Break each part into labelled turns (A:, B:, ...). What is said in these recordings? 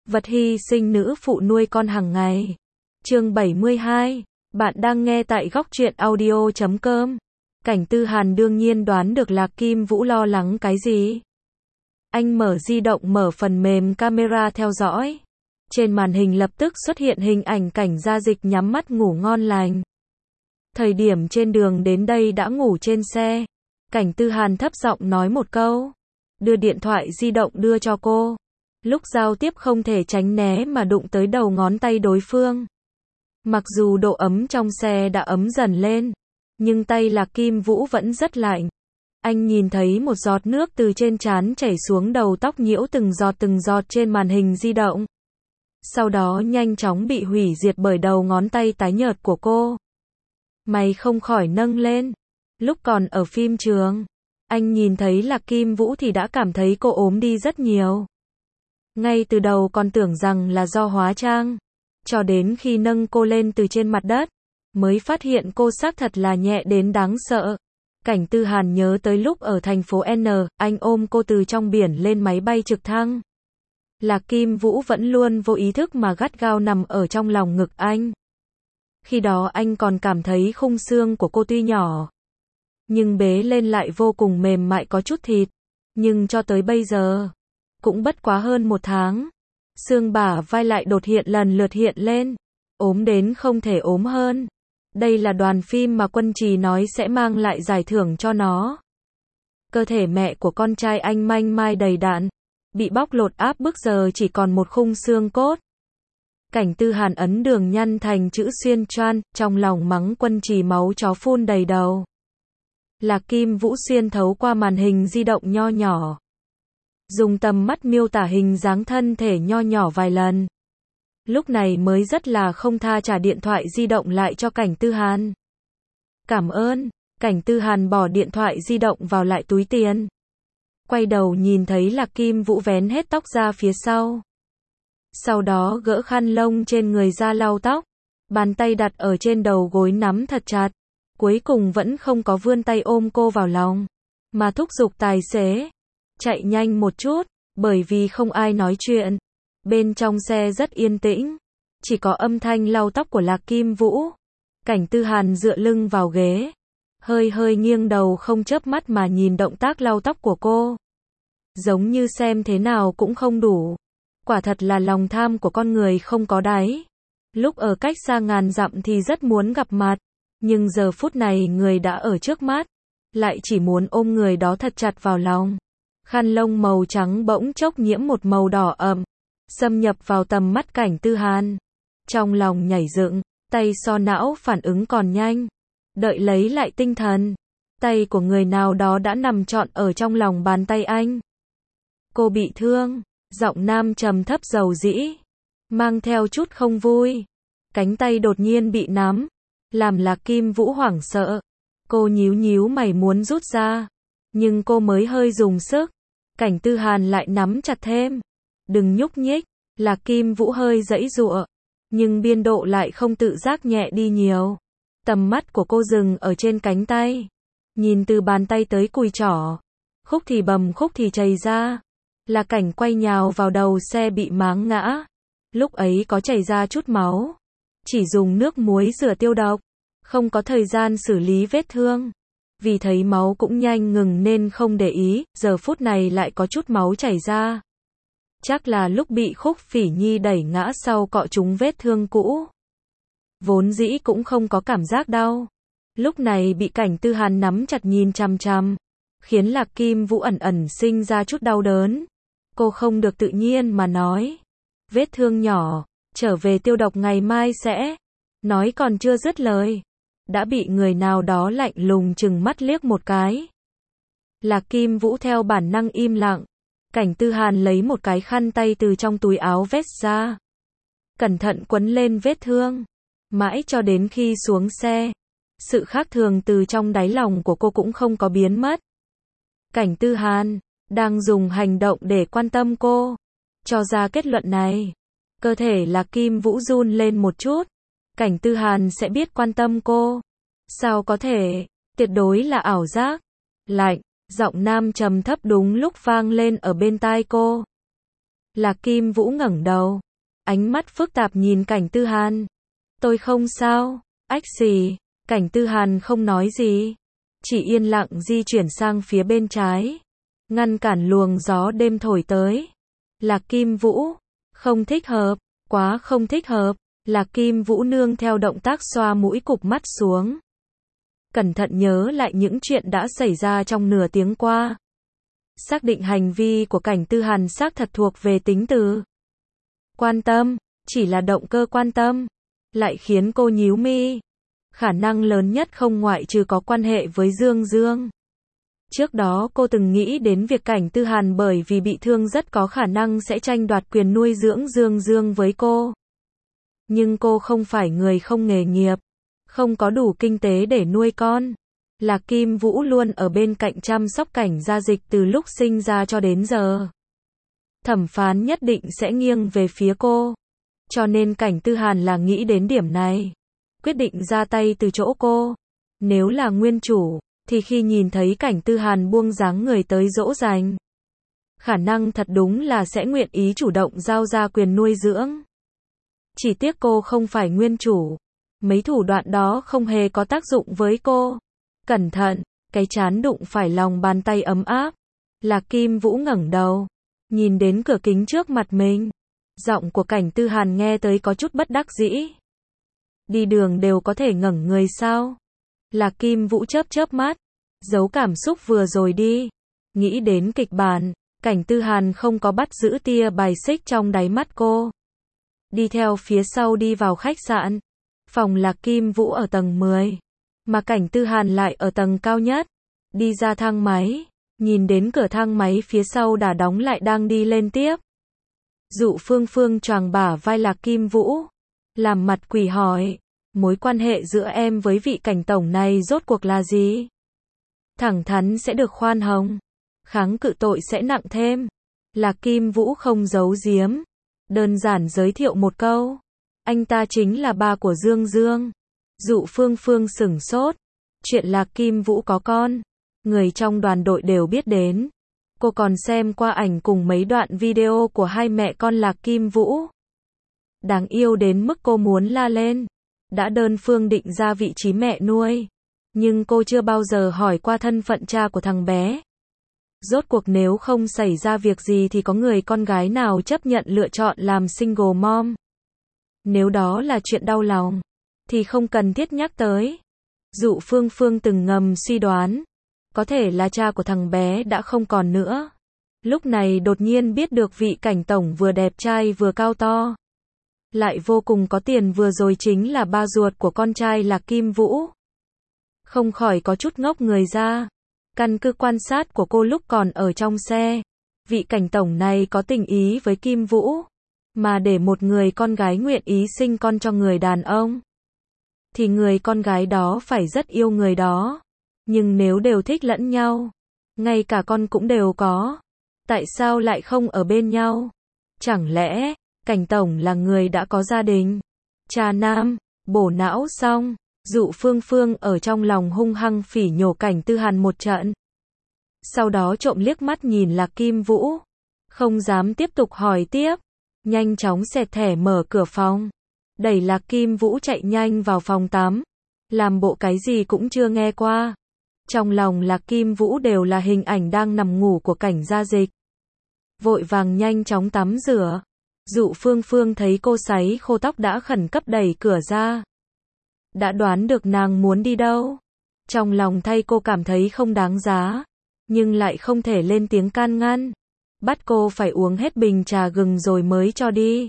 A: Vật hy sinh nữ phụ nuôi con hàng ngày. Chương 72. Bạn đang nghe tại góc truyện audio.com. Cảnh Tư Hàn đương nhiên đoán được Lạc Kim Vũ lo lắng cái gì. Anh mở di động, mở phần mềm camera theo dõi. Trên màn hình lập tức xuất hiện hình ảnh Cảnh Gia Dịch nhắm mắt ngủ ngon lành. Thời điểm trên đường đến đây đã ngủ trên xe. Cảnh Tư Hàn thấp giọng nói một câu. Đưa điện thoại di động đưa cho cô. Lúc giao tiếp không thể tránh né mà đụng tới đầu ngón tay đối phương. Mặc dù độ ấm trong xe đã ấm dần lên, nhưng tay Lạc Kim Vũ vẫn rất lạnh. Anh nhìn thấy một giọt nước từ trên trán chảy xuống đầu tóc, nhiễu từng giọt trên màn hình di động. Sau đó nhanh chóng bị hủy diệt bởi đầu ngón tay tái nhợt của cô. Mày không khỏi nâng lên. Lúc còn ở phim trường, anh nhìn thấy Lạc Kim Vũ thì đã cảm thấy cô ốm đi rất nhiều. Ngay từ đầu còn tưởng rằng là do hóa trang, cho đến khi nâng cô lên từ trên mặt đất, mới phát hiện cô xác thật là nhẹ đến đáng sợ. Cảnh Tư Hàn nhớ tới lúc ở thành phố N, anh ôm cô từ trong biển lên máy bay trực thăng. Lạc Kim Vũ vẫn luôn vô ý thức mà gắt gao nằm ở trong lòng ngực anh. Khi đó anh còn cảm thấy khung xương của cô tuy nhỏ, nhưng bế lên lại vô cùng mềm mại, có chút thịt. Nhưng cho tới bây giờ, cũng bất quá hơn 1 tháng, xương bả vai lại lần lượt hiện lên, ốm đến không thể ốm hơn. Đây là đoàn phim mà Quân Trì nói sẽ mang lại giải thưởng cho nó. Cơ thể mẹ của con trai anh manh mai đầy đặn, bị bóc lột áp bức giờ chỉ còn một khung xương cốt. Cảnh Tư Hàn ấn đường nhăn thành chữ xuyên choan, trong lòng mắng Quân Trì máu chó phun đầy đầu. Lạc Kim Vũ xuyên thấu qua màn hình di động nho nhỏ, dùng tầm mắt miêu tả hình dáng thân thể nho nhỏ vài lần. Lúc này mới rất là không tha trả điện thoại di động lại cho Cảnh Tư Hàn. Cảm ơn. Cảnh Tư Hàn bỏ điện thoại di động vào lại túi tiền. Quay đầu nhìn thấy Lạc Kim Vũ vén hết tóc ra phía sau. Sau đó gỡ khăn lông trên người ra lau tóc. Bàn tay đặt ở trên đầu gối nắm thật chặt. Cuối cùng vẫn không có vươn tay ôm cô vào lòng, mà thúc giục tài xế chạy nhanh một chút, bởi vì không ai nói chuyện. Bên trong xe rất yên tĩnh, chỉ có âm thanh lau tóc của Lạc Kim Vũ. Cảnh Tư Hàn dựa lưng vào ghế, hơi nghiêng đầu không chớp mắt mà nhìn động tác lau tóc của cô. Giống như xem thế nào cũng không đủ. Quả thật là lòng tham của con người không có đáy. Lúc ở cách xa ngàn dặm thì rất muốn gặp mặt, nhưng giờ phút này người đã ở trước mắt, lại chỉ muốn ôm người đó thật chặt vào lòng. Khăn lông màu trắng bỗng chốc nhiễm một màu đỏ ẩm, xâm nhập vào tầm mắt Cảnh Tư Hàn. Trong lòng nhảy dựng, tay so não phản ứng còn nhanh. Đợi lấy lại tinh thần, tay của người nào đó đã nằm trọn ở trong lòng bàn tay anh. Cô bị thương, giọng nam trầm thấp dầu dĩ, mang theo chút không vui. Cánh tay đột nhiên bị nắm, làm Lạc Kim Vũ hoảng sợ. Cô nhíu mày muốn rút ra, nhưng cô mới hơi dùng sức, Cảnh Tư Hàn lại nắm chặt thêm. Đừng nhúc nhích. Lạc Kim Vũ hơi giãy giụa, nhưng biên độ lại không tự giác nhẹ đi nhiều. Tầm mắt của cô dừng ở trên cánh tay, nhìn từ bàn tay tới cùi trỏ, khúc thì bầm khúc thì chảy ra. Là Cảnh quay nhào vào đầu xe bị máng ngã. Lúc ấy có chảy ra chút máu, chỉ dùng nước muối rửa tiêu độc, không có thời gian xử lý vết thương. Vì thấy máu cũng nhanh ngừng nên không để ý, giờ phút này lại có chút máu chảy ra. Chắc là lúc bị Khúc Phỉ Nhi đẩy ngã sau cọ trúng vết thương cũ. Vốn dĩ cũng không có cảm giác đau, lúc này bị Cảnh Tư Hàn nắm chặt nhìn chằm chằm, khiến Lạc Kim Vũ ẩn sinh ra chút đau đớn. Cô không được tự nhiên mà nói, vết thương nhỏ, trở về tiêu độc ngày mai sẽ. Nói còn chưa dứt lời, đã bị người nào đó lạnh lùng trừng mắt liếc một cái. Lạc Kim Vũ theo bản năng im lặng. Cảnh Tư Hàn lấy một cái khăn tay từ trong túi áo vest ra, cẩn thận quấn lên vết thương. Mãi cho đến khi xuống xe, sự khác thường từ trong đáy lòng của cô cũng không có biến mất. Cảnh Tư Hàn đang dùng hành động để quan tâm cô. Cho ra kết luận này, cơ thể Lạc Kim Vũ run lên một chút. Cảnh Tư Hàn sẽ biết quan tâm cô. Sao có thể, tuyệt đối là ảo giác. Lạnh, giọng nam trầm thấp đúng lúc vang lên ở bên tai cô. Lạc Kim Vũ ngẩng đầu, ánh mắt phức tạp nhìn Cảnh Tư Hàn. Tôi không sao, ách gì, Cảnh Tư Hàn không nói gì, chỉ yên lặng di chuyển sang phía bên trái, ngăn cản luồng gió đêm thổi tới. Lạc Kim Vũ, không thích hợp, quá không thích hợp. Lạc Kim Vũ nương theo động tác xoa mũi cụp mắt xuống. Cẩn thận nhớ lại những chuyện đã xảy ra trong nửa tiếng qua. Xác định hành vi của Cảnh Tư Hàn xác thật thuộc về tính từ quan tâm, chỉ là động cơ quan tâm, lại khiến cô nhíu mi. Khả năng lớn nhất không ngoại trừ có quan hệ với Dương Dương. Trước đó cô từng nghĩ đến việc Cảnh Tư Hàn bởi vì bị thương rất có khả năng sẽ tranh đoạt quyền nuôi dưỡng Dương Dương với cô. Nhưng cô không phải người không nghề nghiệp, không có đủ kinh tế để nuôi con. Lạc Kim Vũ luôn ở bên cạnh chăm sóc Cảnh Gia Dịch từ lúc sinh ra cho đến giờ. Thẩm phán nhất định sẽ nghiêng về phía cô. Cho nên Cảnh Tư Hàn là nghĩ đến điểm này, quyết định ra tay từ chỗ cô. Nếu là nguyên chủ, thì khi nhìn thấy Cảnh Tư Hàn buông dáng người tới dỗ dành, khả năng thật đúng là sẽ nguyện ý chủ động giao ra quyền nuôi dưỡng. Chỉ tiếc cô không phải nguyên chủ, mấy thủ đoạn đó không hề có tác dụng với cô. Cẩn thận, cái trán đụng phải lòng bàn tay ấm áp. Lạc Kim Vũ ngẩng đầu, nhìn đến cửa kính trước mặt mình. Giọng của Cảnh Tư Hàn nghe tới có chút bất đắc dĩ. Đi đường đều có thể ngẩng người sao? Lạc Kim Vũ chớp chớp mắt, giấu cảm xúc vừa rồi đi. Nghĩ đến kịch bản, Cảnh Tư Hàn không có bắt giữ tia bài xích trong đáy mắt cô. Đi theo phía sau đi vào khách sạn. Phòng Lạc Kim Vũ ở tầng 10, mà Cảnh Tư Hàn lại ở tầng cao nhất. Đi ra thang máy, nhìn đến cửa thang máy phía sau đã đóng lại đang đi lên tiếp. Dụ Phương Phương choàng bả vai Lạc Kim Vũ, làm mặt quỷ hỏi, mối quan hệ giữa em với vị Cảnh tổng này rốt cuộc là gì? Thẳng thắn sẽ được khoan hồng, kháng cự tội sẽ nặng thêm. Lạc Kim Vũ không giấu giếm, đơn giản giới thiệu một câu. Anh ta chính là ba của Dương Dương. Dụ Phương Phương sửng sốt. Chuyện Lạc Kim Vũ có con, người trong đoàn đội đều biết đến. Cô còn xem qua ảnh cùng mấy đoạn video của hai mẹ con Lạc Kim Vũ. Đáng yêu đến mức cô muốn la lên. Đã đơn phương định ra vị trí mẹ nuôi, nhưng cô chưa bao giờ hỏi qua thân phận cha của thằng bé. Rốt cuộc nếu không xảy ra việc gì thì có người con gái nào chấp nhận lựa chọn làm single mom. Nếu đó là chuyện đau lòng, thì không cần thiết nhắc tới. Dụ Phương Phương từng ngầm suy đoán, có thể là cha của thằng bé đã không còn nữa. Lúc này đột nhiên biết được vị Cảnh tổng vừa đẹp trai vừa cao to, lại vô cùng có tiền vừa rồi chính là ba ruột của con trai Lạc Kim Vũ. Không khỏi có chút ngốc người ra. Căn cứ quan sát của cô lúc còn ở trong xe, vị Cảnh tổng này có tình ý với Kim Vũ, mà để một người con gái nguyện ý sinh con cho người đàn ông, thì người con gái đó phải rất yêu người đó. Nhưng nếu đều thích lẫn nhau, ngay cả con cũng đều có, tại sao lại không ở bên nhau? Chẳng lẽ Cảnh tổng là người đã có gia đình? Trà nam, bổ não xong, Dụ Phương Phương ở trong lòng hung hăng phỉ nhổ Cảnh Tư Hàn một trận. Sau đó trộm liếc mắt nhìn Lạc Kim Vũ, không dám tiếp tục hỏi tiếp, nhanh chóng xẹt thẻ mở cửa phòng, đẩy Lạc Kim Vũ chạy nhanh vào phòng tắm, làm bộ cái gì cũng chưa nghe qua. Trong lòng Lạc Kim Vũ đều là hình ảnh đang nằm ngủ của Cảnh Gia Dịch. Vội vàng nhanh chóng tắm rửa. Dụ Phương Phương thấy cô sấy khô tóc đã khẩn cấp đẩy cửa ra. Đã đoán được nàng muốn đi đâu. Trong lòng thay cô cảm thấy không đáng giá, nhưng lại không thể lên tiếng can ngăn. Bắt cô phải uống hết bình trà gừng rồi mới cho đi.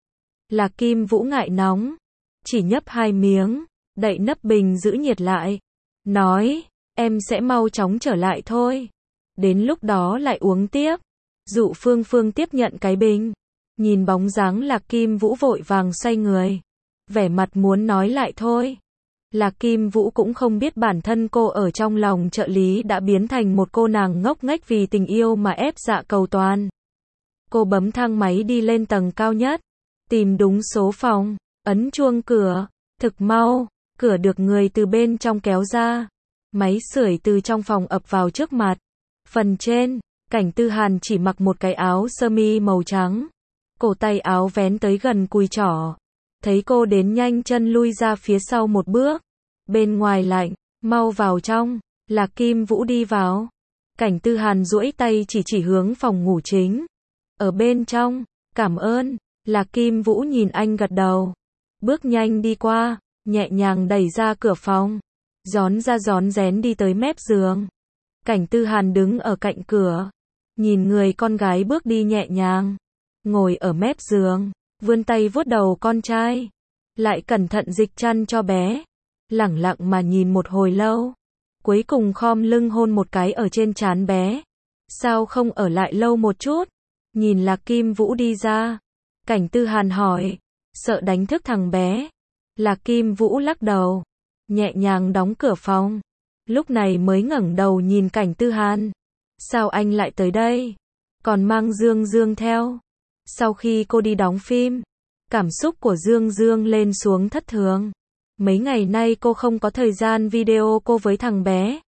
A: Lạc Kim Vũ ngại nóng, chỉ nhấp 2 miếng, đậy nắp bình giữ nhiệt lại. Nói, em sẽ mau chóng trở lại thôi. Đến lúc đó lại uống tiếp. Dụ Phương Phương tiếp nhận cái bình, nhìn bóng dáng Lạc Kim Vũ vội vàng xoay người, vẻ mặt muốn nói lại thôi. Lạc Kim Vũ cũng không biết bản thân cô ở trong lòng trợ lý đã biến thành một cô nàng ngốc nghếch vì tình yêu mà ép dạ cầu toàn. Cô bấm thang máy đi lên tầng cao nhất, tìm đúng số phòng, ấn chuông cửa, thực mau, cửa được người từ bên trong kéo ra. Máy sưởi từ trong phòng ập vào trước mặt. Phần trên, Cảnh Tư Hàn chỉ mặc một cái áo sơ mi màu trắng, cổ tay áo vén tới gần cùi chỏ. Thấy cô đến nhanh chân lui ra phía sau một bước. Bên ngoài lạnh, mau vào trong. Lạc Kim Vũ đi vào. Cảnh Tư Hàn duỗi tay chỉ hướng phòng ngủ chính. Ở bên trong, cảm ơn. Lạc Kim Vũ nhìn anh gật đầu. Bước nhanh đi qua, nhẹ nhàng đẩy ra cửa phòng. Rón ra rón rén đi tới mép giường. Cảnh Tư Hàn đứng ở cạnh cửa. Nhìn người con gái bước đi nhẹ nhàng. Ngồi ở mép giường, vươn tay vuốt đầu con trai. Lại cẩn thận dịch chăn cho bé. Lẳng lặng mà nhìn một hồi lâu. Cuối cùng khom lưng hôn một cái ở trên trán bé. Sao không ở lại lâu một chút? Nhìn Lạc Kim Vũ đi ra. Cảnh Tư Hàn hỏi. Sợ đánh thức thằng bé. Lạc Kim Vũ lắc đầu. Nhẹ nhàng đóng cửa phòng. Lúc này mới ngẩng đầu nhìn Cảnh Tư Hàn. Sao anh lại tới đây? Còn mang Dương Dương theo. Sau khi cô đi đóng phim, cảm xúc của Dương Dương lên xuống thất thường. Mấy ngày nay cô không có thời gian video cô với thằng bé.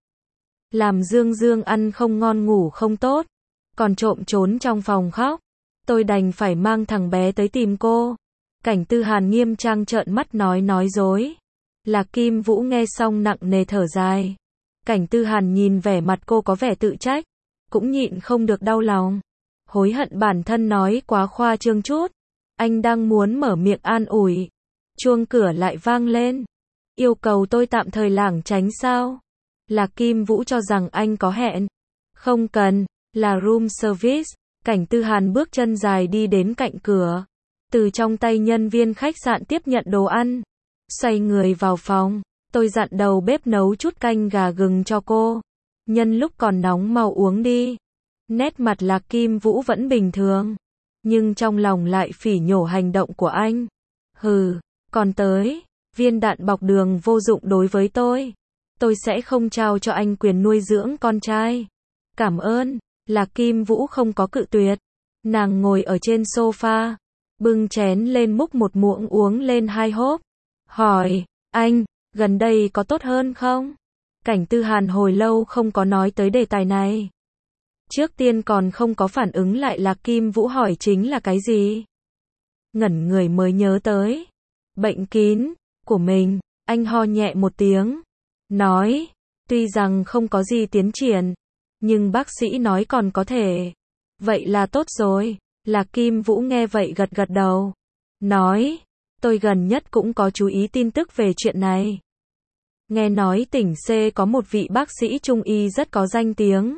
A: Làm Dương Dương ăn không ngon ngủ không tốt. Còn trộm trốn trong phòng khóc. Tôi đành phải mang thằng bé tới tìm cô. Cảnh Tư Hàn nghiêm trang trợn mắt nói dối. Lạc Kim Vũ nghe xong nặng nề thở dài. Cảnh Tư Hàn nhìn vẻ mặt cô có vẻ tự trách. Cũng nhịn không được đau lòng. Hối hận bản thân nói quá khoa trương chút. Anh đang muốn mở miệng an ủi. Chuông cửa lại vang lên. Yêu cầu tôi tạm thời lảng tránh sao? Lạc Kim Vũ cho rằng anh có hẹn. Không cần, là room service. Cảnh Tư Hàn bước chân dài đi đến cạnh cửa. Từ trong tay nhân viên khách sạn tiếp nhận đồ ăn. Xoay người vào phòng. Tôi dặn đầu bếp nấu chút canh gà gừng cho cô. Nhân lúc còn nóng mau uống đi. Nét mặt Lạc Kim Vũ vẫn bình thường. Nhưng trong lòng lại phỉ nhổ hành động của anh. Hừ, còn tới. Viên đạn bọc đường vô dụng đối với tôi. Tôi sẽ không trao cho anh quyền nuôi dưỡng con trai. Cảm ơn. Lạc Kim Vũ không có cự tuyệt. Nàng ngồi ở trên sofa. Bưng chén lên múc một muỗng uống lên 2 hớp. Hỏi, anh, gần đây có tốt hơn không? Cảnh Tư Hàn hồi lâu không có nói tới đề tài này. Trước tiên còn không có phản ứng lại Lạc Kim Vũ hỏi chính là cái gì. Ngẩn người mới nhớ tới. Bệnh kín của mình, anh ho nhẹ một tiếng. Nói, tuy rằng không có gì tiến triển, nhưng bác sĩ nói còn có thể. Vậy là tốt rồi. Lạc Kim Vũ nghe vậy gật gật đầu. Nói, tôi gần nhất cũng có chú ý tin tức về chuyện này. Nghe nói tỉnh C có một vị bác sĩ trung y rất có danh tiếng.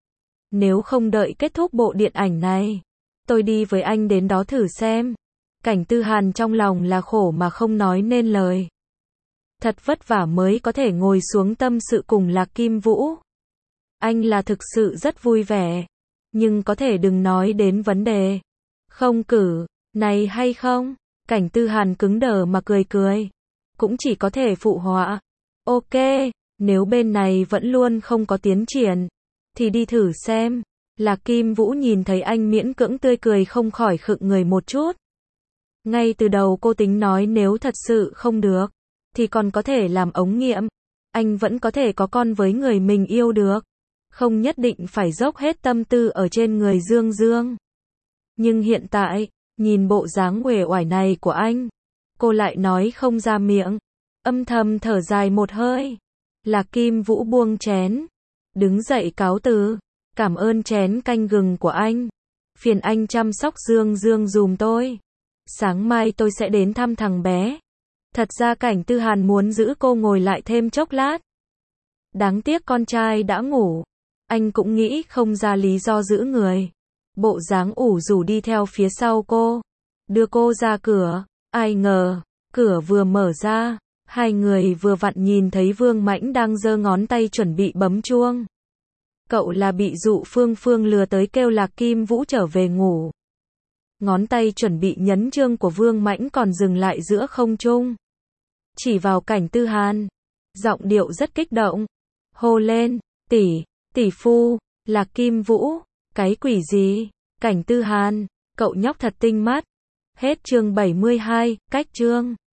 A: Nếu không đợi kết thúc bộ điện ảnh này, tôi đi với anh đến đó thử xem. Cảnh Tư Hàn trong lòng là khổ mà không nói nên lời. Thật vất vả mới có thể ngồi xuống tâm sự cùng Lạc Kim Vũ. Anh là thực sự rất vui vẻ. Nhưng có thể đừng nói đến vấn đề không cử này hay không? Cảnh Tư Hàn cứng đờ mà cười. Cũng chỉ có thể phụ họa. Ok, nếu bên này vẫn luôn không có tiến triển, thì đi thử xem. Lạc Kim Vũ nhìn thấy anh miễn cưỡng tươi cười không khỏi khựng người một chút. Ngay từ đầu cô tính nói nếu thật sự không được, thì còn có thể làm ống nghiệm. Anh vẫn có thể có con với người mình yêu được. Không nhất định phải dốc hết tâm tư ở trên người Dương Dương. Nhưng hiện tại, nhìn bộ dáng uể oải này của anh, cô lại nói không ra miệng. Âm thầm thở dài một hơi. Lạc Kim Vũ buông chén. Đứng dậy cáo từ. Cảm ơn chén canh gừng của anh. Phiền anh chăm sóc Dương Dương dùm tôi. Sáng mai tôi sẽ đến thăm thằng bé. Thật ra Cảnh Tư Hàn muốn giữ cô ngồi lại thêm chốc lát. Đáng tiếc con trai đã ngủ. Anh cũng nghĩ không ra lý do giữ người. Bộ dáng ủ rũ đi theo phía sau cô. Đưa cô ra cửa. Ai ngờ, cửa vừa mở ra. Hai người vừa vặn nhìn thấy Vương Mãnh đang giơ ngón tay chuẩn bị bấm chuông. Cậu là bị Dụ Phương Phương lừa tới kêu Lạc Kim Vũ trở về ngủ. Ngón tay chuẩn bị nhấn chuông của Vương Mãnh còn dừng lại giữa không trung. Chỉ vào Cảnh Tư Hàn. Giọng điệu rất kích động. Hô lên, tỷ phu, Lạc Kim Vũ, cái quỷ gì? Cảnh Tư Hàn, cậu nhóc thật tinh mắt. Hết chương 72, cách chương.